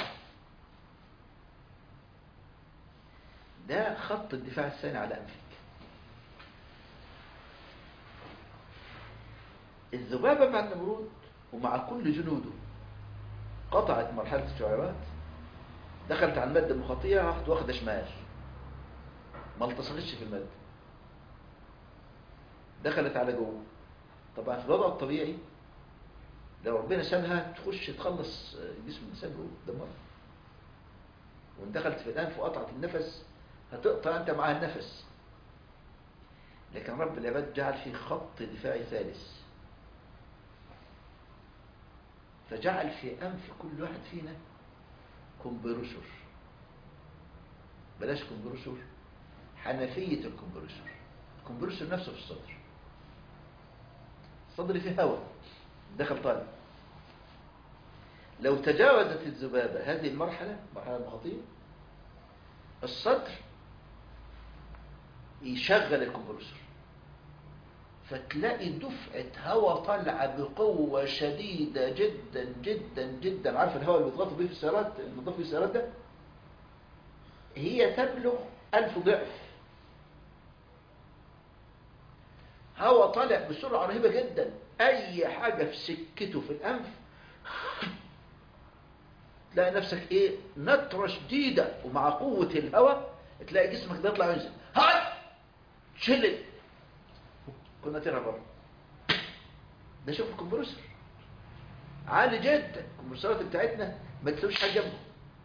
ده خط الدفاع الثاني على أنفك. الذبابة مع النمرود ومع كل جنوده قطعت مرحلة الشعيرات، دخلت على المادة المخاطية، راحت واخدة شمال، ما التصقتش في المادة، دخلت على جوه. طبعا في الوضع الطبيعي لو ربنا شالها تخش تخلص جسم الإنسان جوه دمرها، وان دخلت في الأنف وقطعت النفس هتقطع أنت معها النفس. لكن رب العباد جعل فيه خط دفاعي ثالث، فجعل في أنف كل واحد فينا كمبرسور، بلاش كمبرسور، حنفية الكمبرسور. الكمبرسور نفسه في الصدر، الصدر فيه هواء دخل طالع. لو تجاوزت الذبابة هذه المرحلة، مرحلة المخاطية، الصدر يشغل الكمبرسور، فتلاقي دفعة هواء طالعة بقوة شديدة جدا جدا جدا. عارف الهواء اللي بيضغطوا بيه في السيارات، اللي بيضغطوا بيه السيارات ده، هي تبلغ ألف ضعف. هواء طالع بسرعة رهيبة جدا، أي حاجة في سكته في الأنف تلاقي نفسك إيه، نترة شديدة، ومع قوة الهواء تلاقي جسمك ده يطلع وينزل، هاي شلت كنا ترى بره. ده شوف الكمبرسور عالي جدا، الكمبرسورات بتاعتنا ما تسويش حاجه جنبه.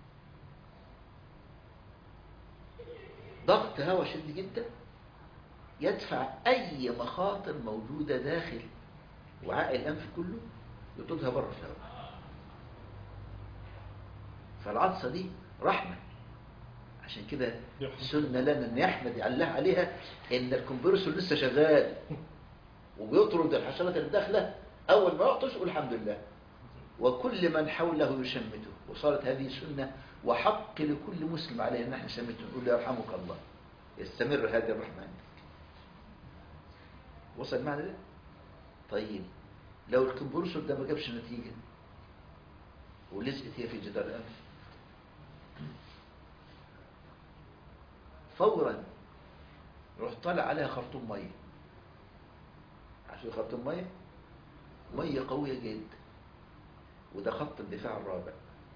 ضغط هواء شديد جدا يدفع اي مخاطر موجوده داخل وعاء الانف كله يطردها بره في الهواء. فالعطسه دي رحمه، عشان كده سنه لنا ان يحمد الله عليها ان الكمبرسور لسه شغال وبيطرد الحشرات اللي داخله. اول ما يعطش يقول الحمد لله، وكل من حوله يشمته. وصارت هذه سنه، وحق لكل مسلم عليه ان احنا نشمته، نقول له يرحمك الله، يستمر هذه الرحمه عندك. وصل معنا ده؟ طيب لو الكمبرسور ده ما جابش نتيجه ولزقت هي في جدار الانف، فورا روح طالع عليها خرطوم ميه. عشان خرطوم ميه، ميه قويه جدا، وده خط الدفاع الرابع.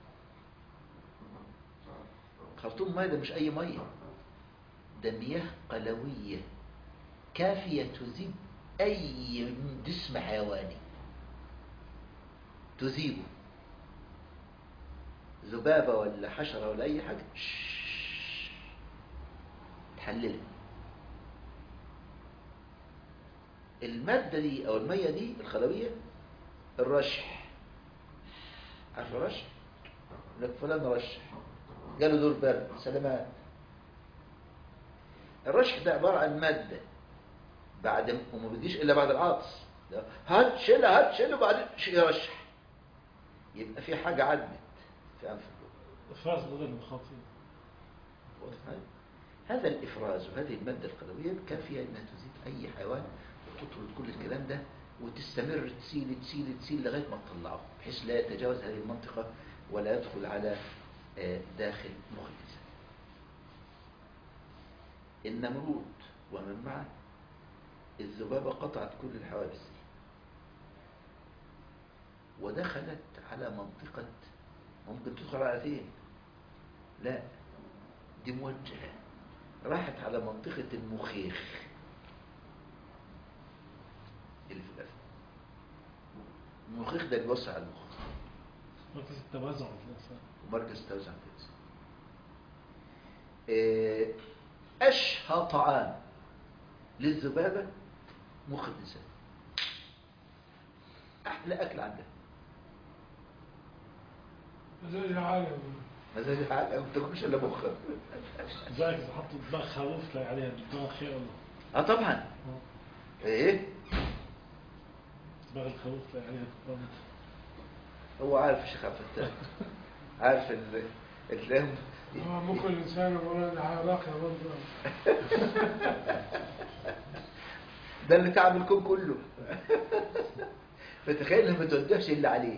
خرطوم ميه ده مش اي ميه، ده مياه قلويه كافيه تذيب اي جسم حيواني، تذيبه، ذبابه ولا حشره ولا اي حاجه تحللها. المادة دي أو المية دي الخلوية الرشح. عارف الرشح؟ لك فلان رشح جاله دور برد سلامات. الرشح ده عبارة عن مادة بعد وما بيجيش إلا بعد العطس، هات شيلها هات شيلها وبعدين يرشح، يبقى في حاجة عدت في أنف الجوع. إفراز بدل المخاطين. هذا الإفراز وهذه المادة الخلوية كافية إنها تزيد أي حيوان وتطرد كل الكلام ده وتستمر تسيل تسيل تسيل لغاية ما تطلعه بحيث لا يتجاوز هذه المنطقة ولا يدخل على داخل مخ الإنسان. النمرود ومن معه الذبابة قطعت كل الحواجز ودخلت على منطقة ممكن تدخل على فين؟ لا، دي موجهة راحت على منطقة المخيخ اللي في الأسفل. المخيخ ده بيوسع المخ، مركز التوازن في الإنسان ومركز التوازن في الإنسان. أشهى طعام للذبابة مخ الإنسان، أحلى أكل عندها. مزاج عالي مزاج عالي ما بتاكلش إلا مخها. زيك إذا حطوا دماغ خروف تلاقي عليها دماغ خير الله. اه طبعا. ايه دماغ الخروف تلاقي عليها دماغ. هو عارف الشيخ عبد الفتاح عارف ال الكلام. هو مخ الإنسان ولا علاقة برضه. ده اللي تعب الكون كله. فتخيل ما توديهش اللي عليه.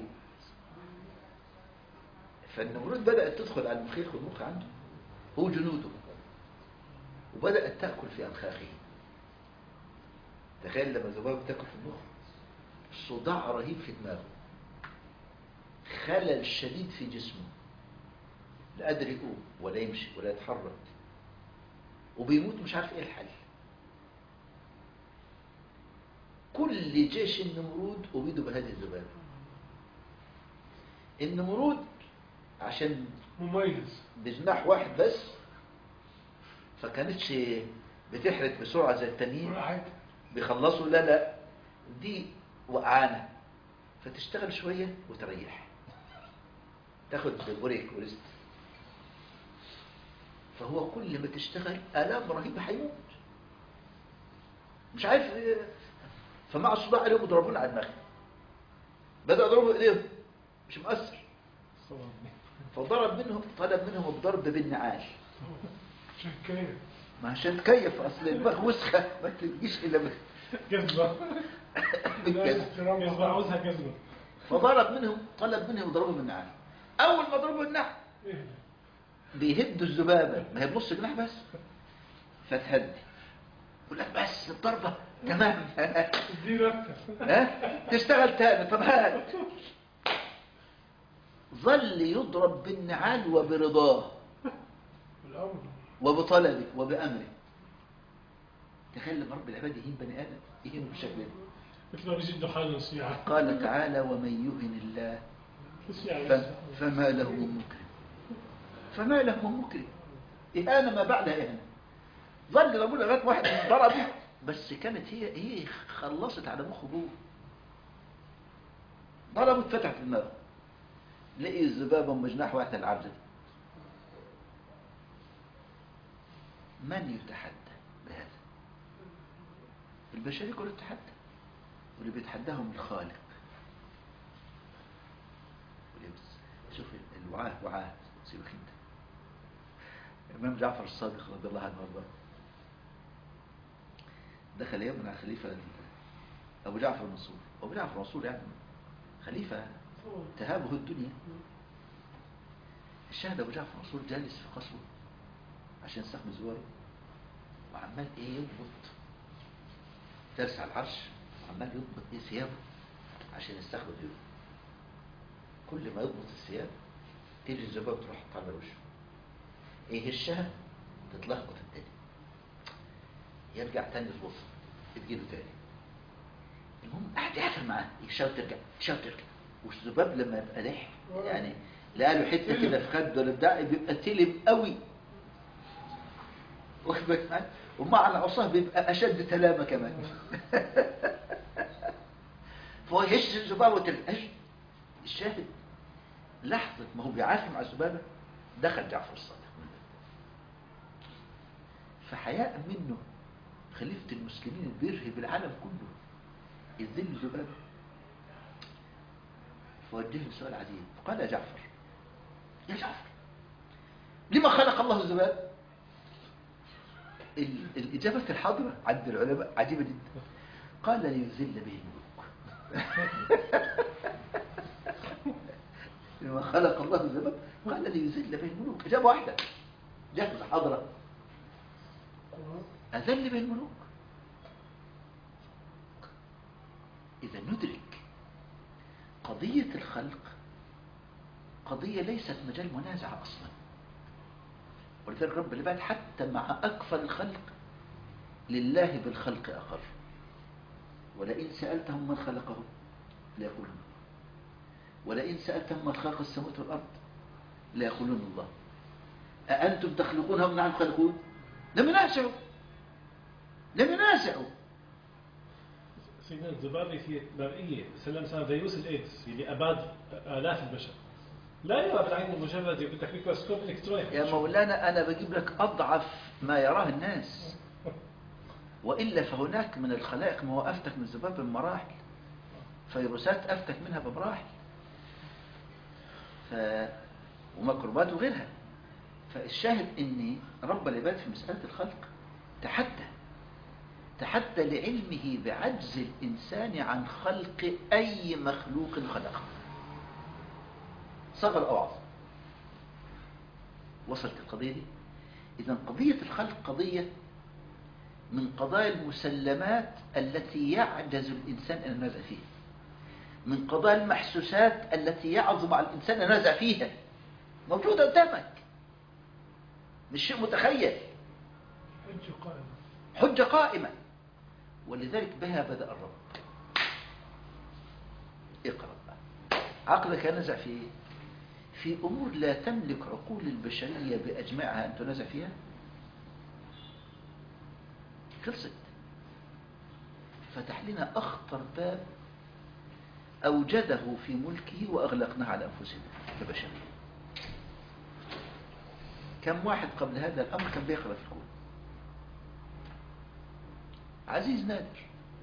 فالنمرود بدأت تدخل على المخيخ والمخ عنده هو جنوده وبدأت تأكل في أمخاخه. تخيل لما الذبابة بتاكل في المخ صداع رهيب في دماغه، خلل شديد في جسمه، لا قادر يقوم ولا يمشي ولا يتحرك وبيموت مش عارف ايه الحل. كل جيش النمرود أبيدوا بهذه الذبابة. النمرود عشان مميز بجناح واحد بس فكانتش بتحرك بسرعة زي التانيين بيخلصوا، لا لا دي وقعانة فتشتغل شوية وتريح تاخد بريك وريست. فهو كل ما تشتغل آلام رهيبة هيموت مش عارف إيه. فمع الصداع عليهم يضربون على دماغه، بدأ يضربوا ايديهم مش مؤثر، فضرب منهم طلب منهم الضرب بالنعال عشان كيف ما عشان تكيف اصل الدماغ وسخه ما تجيش الا كذبه كذبه عاوزها كذبه. فضرب منهم طلب منهم يضربوا بالنعال. اول ما ضربوا بالنعال بيهدوا الذبابه ما هي بنص جناح بس فتهدي يقول لك بس الضربه تمام دي ركه ها تشتغل تاني. طب هات ظل يضرب بالنعال وبرضاه وبطلبه وبأمره. تخيل لما رب العباد يهين بني آدم يهين بالشكل ده مثل ما بيجدوا حالهم الشيعة. قال تعالى ومن يهن الله فما له من مكرم. فما له من مكرم إهانة ما بعدها إهانة. ظل ربنا لغاية واحد ضربه بس كانت هي هي خلصت على مخه جوه. ضربه اتفتح في دماغه لقي الذبابة مجناح واحد العبد. من يتحدى بهذا؟ البشرية كلها تتحدى واللي بيتحداهم الخالق. شوف الوعاء وعاء سيبك انت. الإمام جعفر الصادق رضي الله عنه وارضاه دخل يوم مع خليفة أبو جعفر المنصور. أبو جعفر المنصور يعني خليفة تهابه الدنيا. الشاهد أبو جعفر المنصور جالس في قصره عشان يستقبل زواره وعمال ايه يضبط جالس على العرش وعمال يضبط ايه ثيابه عشان يستقبل ضيوفه. كل ما يضبط الثياب تيجي الذبابة تروح على وشه ايه الشهر تتلخبط التاني يرجع تاني الوسط تجيله تاني. المهم قاعد يعافر معاه يشاو ترجع يشاو ترجع. والذباب لما يبقى ضحك يعني لقى له حته كده في خده ولا بتاع بيبقى تلم قوي واخد بالك معايا؟ ومع العصاه بيبقى اشد تلامه كمان. فهو يهش الذبابه وتلهش. الشاهد لحظه ما هو بيعافي مع الذبابه دخل جعفر الصادق. فحياء منه خليفه المسلمين بيرهب العالم كله يذل الذبابه. فوجه له سؤال عجيب، فقال يا جعفر يا جعفر لما خلق الله الذباب؟ الإجابة الحاضرة عند العلماء عجيبة جدا. قال ليذل به الملوك. لما خلق الله الذباب قال ليذل به الملوك. إجابة واحدة جاهزة حاضرة، أذل به الملوك. إذا ندرك قضية الخلق قضية ليست مجال منازعة أصلا، ولذلك رب العباد حتى مع أكفر الخلق لله بالخلق أقر. ولئن سألتهم من خلقهم ليقولون، ولئن سألتهم من خلق السماوات والأرض ليقولون الله. أأنتم تخلقونها أم نحن خلقون؟ لم ينازعوا لم ينازعوا سيدنا الذبابة في برئية سلم سنة فيروس الإيدز اللي أباد آلاف البشر لا يرى بالعين المجردة بدك ميكروسكوب إلكتروني. يا مولانا أنا بجيب لك أضعف ما يراه الناس، وإلا فهناك من الخلائق ما هو أفتك من الذباب بمراحل، فيروسات أفتك منها بمراحل، ف... وميكروبات وغيرها. فالشاهد أن رب العباد في مسألة الخلق تحدى تحدى لعلمه بعجز الإنسان عن خلق أي مخلوق خلقه صغر أو عظم. وصلت القضية دي؟ إذن قضية الخلق قضية من قضايا المسلمات التي يعجز الإنسان أن ينازع فيها، من قضايا المحسوسات التي يعظم على الإنسان أن ينازع فيها، موجودة قدامك، مش شيء متخيل، حجة قائمة حجة قائمة. ولذلك بها بدأ الرب. اقرأ عقلك ينزع في إيه؟ في أمور لا تملك عقول البشرية بأجمعها أن تنازع فيها. خلصت. فتح لنا أخطر باب أوجده في ملكه وأغلقناه على أنفسنا كبشرية. كم واحد قبل هذا الأمر كان بيقرأ في الكون؟ عزيز نادر.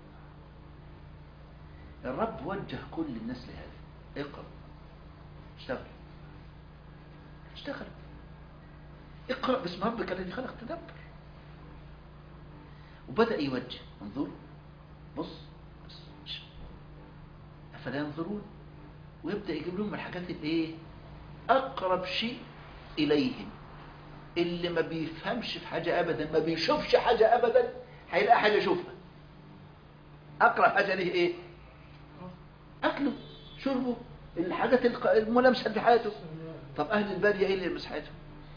الرب وجه كل الناس لهذا. اقرأ، اشتغل اشتغل اقرأ باسم ربك الذي خلق، تدبر. وبدأ يوجه، انظر بص بص أفلا ينظرون، ويبدأ يجيب لهم الحاجات الايه أقرب شيء إليهم. اللي ما بيفهمش في حاجة أبدا، ما بيشوفش حاجة أبدا، هيلاقي حاجة يشوفها. أقرب حاجة ليه إيه؟ أكله شربه، الحاجات الملامسة في حياته. طب أهل البادية إيه اللي يلمس حياتهم؟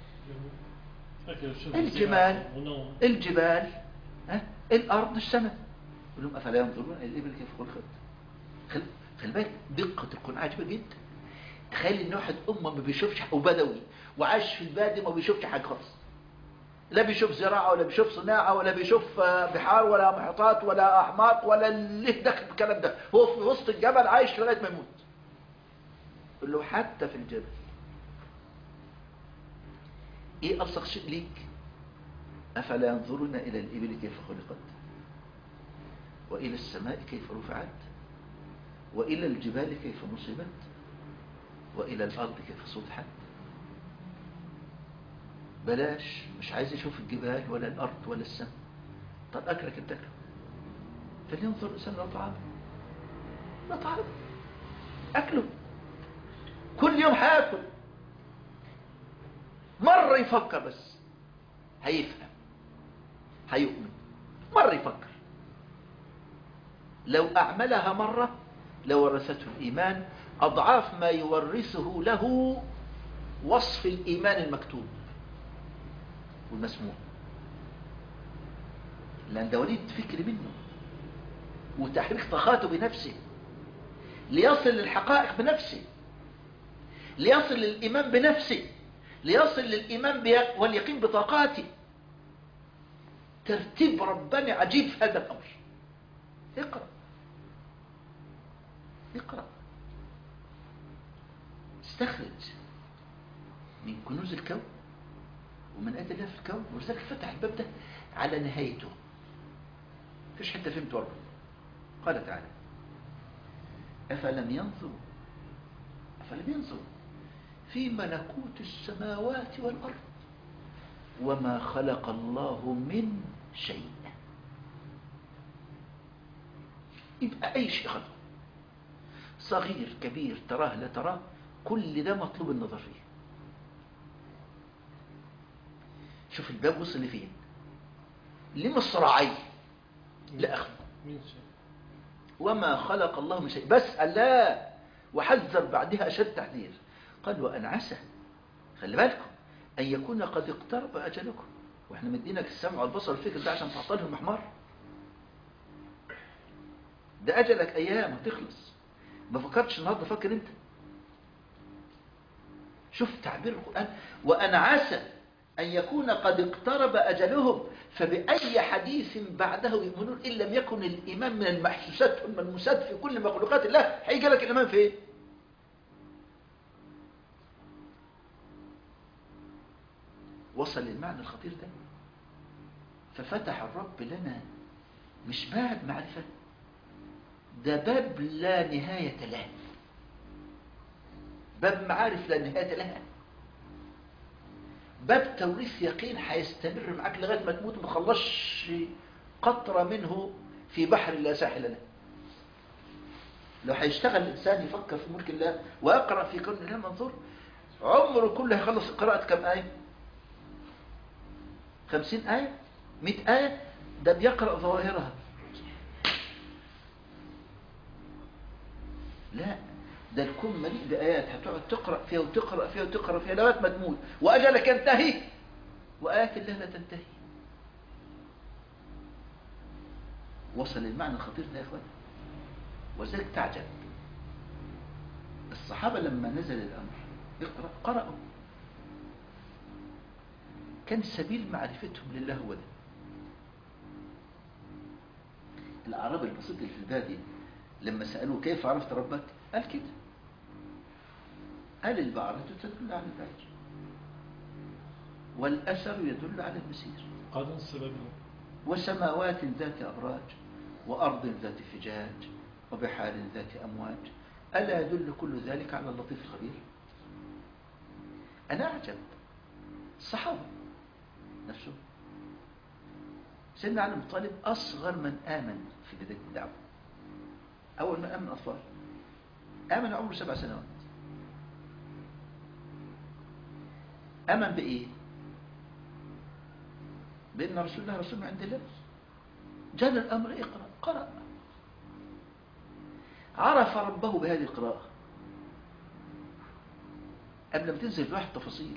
الجمال، الجبال، ها؟ الأرض، السماء. يقول لهم أفلا ينظرون إلى الإبل كيف خلقت؟ خل... خلي بالك دقة القرآن عجيبة جدا. تخيل إن واحد أمة ما بيشوفش، وبدوي وعاش في البادية ما بيشوفش حاجة خالص، لا بيشوف زراعة ولا بيشوف صناعة ولا بيشوف بحار ولا محيطات ولا أحماق ولا اللي دخل بالكلام ده، هو في وسط الجبل عايش لغاية ما يموت. يقول له حتى في الجبل ايه ألصق شيء ليك؟ أفلا ينظرون إلى الإبل كيف خلقت، وإلى السماء كيف رفعت، وإلى الجبال كيف نصبت، وإلى الأرض كيف سطحت. بلاش، مش عايز يشوف الجبال ولا الأرض ولا السماء. طب أكلك التكلم، فلينظر الإنسان إلى طعامه، لا طعام أكله كل يوم هياكل. مرة يفكر بس هيفهم، هيؤمن. مرة يفكر، لو أعملها مرة لورثته الإيمان أضعاف ما يورثه له وصف الإيمان المكتوب والمسموع. لأن ده وليد فكر منه وتحريك طاقاته بنفسه ليصل للحقائق بنفسه، ليصل للإيمان بنفسه، ليصل للإيمان واليقين بطاقاته. ترتيب رباني عجيب في هذا الأمر. اقرأ اقرأ استخرج من كنوز الكون ومن آيات الله في الكون، ولذلك فتح الباب ده على نهايته، فيش حتى فهمت وربه. قال تعالى: أفلم ينظروا أفلم ينظروا في ملكوت السماوات والأرض وما خلق الله من شيء. يبقى أي شيء خلقه، صغير كبير تراه لا تراه، كل ده مطلوب النظر فيه. شوف الباب وصل لفين، لمصراعي لأخذ وما خلق الله من شيء. بس لا، وحذر بعدها أشد تحذير، قال: وأن عسى، خلي بالكم، أن يكون قد اقترب أجلكم. وإحنا مدينك السمع والبصر والفكر ده عشان تعطلهم محمار. ده أجلك أيام هتخلص، ما فكرتش النهارده، فكر أنت. شوف تعبير القرآن: وأن عسى أن يكون قد اقترب أجلهم فبأي حديث بعده يؤمنون إن لم يكن الإيمان من المحسوسات والملموسات في كل مخلوقات الله. هيجي لك الإيمان في إيه؟ وصل للمعنى الخطير ده. ففتح الرب لنا مش باب معرفة، ده باب لا نهاية له، باب معارف لا نهاية لها، باب توريث يقين هيستمر معاك لغاية ما تموت وما تخلصش قطرة منه في بحر لا ساحل له. لو هيشتغل الإنسان يفكر في ملك الله ويقرأ في كون الله منظور، عمره كله هيخلص قراءة كم آية؟ خمسين آية؟ مئة آية؟ ده بيقرأ ظواهرها. لا، ده الكون مليء بآيات هتقعد تقرأ فيها وتقرأ فيها وتقرأ فيها لغاية ما تموت وأجلك ينتهي وآيات الله لا تنتهي. وصل المعنى الخطير ده يا إخوان. وذلك تعجب الصحابة لما نزل الأمر اقرأ قرأوا، كان سبيل معرفتهم لله هو ده. الأعرابي البسيط اللي في البادية لما سألوه كيف عرفت ربك؟ قال كده، قال: البعرة تدل على البعير والأثر يدل على المسير، قادم السبب، وسماوات ذات أبراج وأرض ذات فجاج وبحار ذات أمواج، ألا يدل كل ذلك على اللطيف الخبير؟ أنا أعجب الصحابة نفسه. سيدنا علي بن طالب أصغر من آمن في بداية الدعوة، أول ما آمن أطفال، آمن عمره سبع سنوات. آمن بإيه؟ بأن رسول الله رسول من عند الله، جاء الأمر اقرأ، قرأ، عرف ربه بهذه القراءة قبل ما تنزل له التفاصيل.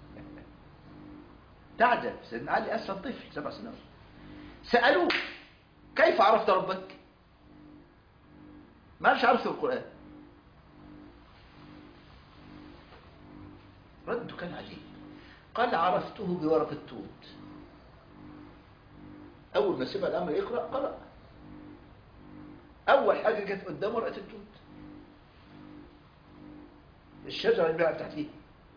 تعجب سيدنا علي أسلم طفل سبع سنوات، سألوه كيف عرفت ربك؟ ما قالش عرفت القرآن، رده كان عجيب، قال: عرفته بورق التوت. أول ما سمع الأمر يقرأ قرأ، أول حاجة جت قدامه ورقة التوت، الشجرة اللي بيلعب تحتيها.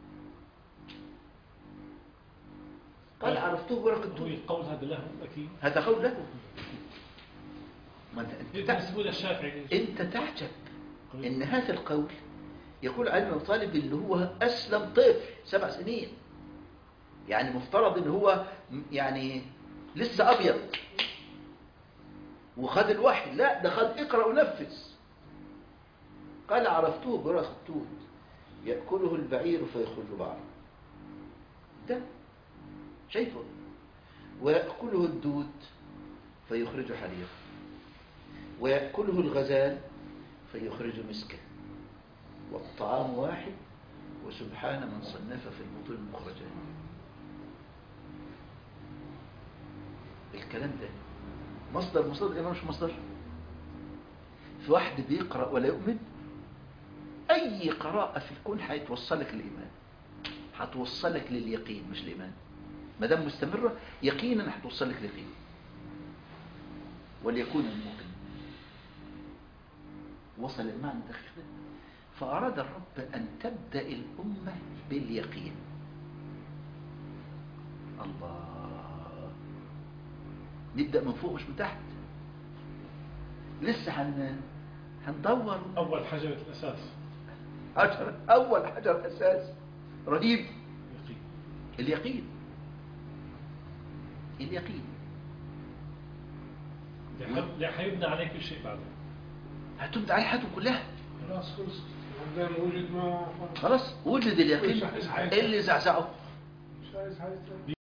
قال: عرفته بورق التوت. القول هذا له أكيد، هذا قول له. ما انت انت تعجب ان هذا القول يقول علي بن طالب اللي هو اسلم طفل سبع سنين، يعني مفترض ان هو يعني لسه ابيض وخد الوحي، لا ده خد اقرأ ونفذ. قال: عرفته برخ التوت يأكله البعير فيخرج بعض، ده شايفه، ويأكله الدود فيخرج حريق، ويأكله الغزال فيخرج مسكا، والطعام واحد وسبحان من صنف في البطون مخرجان. الكلام ده مصدر مصدر إيه؟ مش مصدر. في واحد بيقرأ ولا يؤمن، أي قراءة في الكون هتوصلك للإيمان، هتوصلك لليقين مش الإيمان. ما دام مستمرة يقينا هتوصل لك اليقين. وليكون الموقن. وصل المعنى دقيق ده. فأراد الرب أن تبدأ الأمة باليقين. الله، نبدأ من فوق مش من تحت. لسه هن هندور. أول حجر الأساس، حجر أول حجر أساس رهيب، يقين. اليقين. اليقين اللي حيبنى عليه كل شيء بعده، هتبدأ عليه حياته كلها. خلاص خلص عندما وجد ما خلاص وجد اليقين اللي زعزعه. مش عايز عايز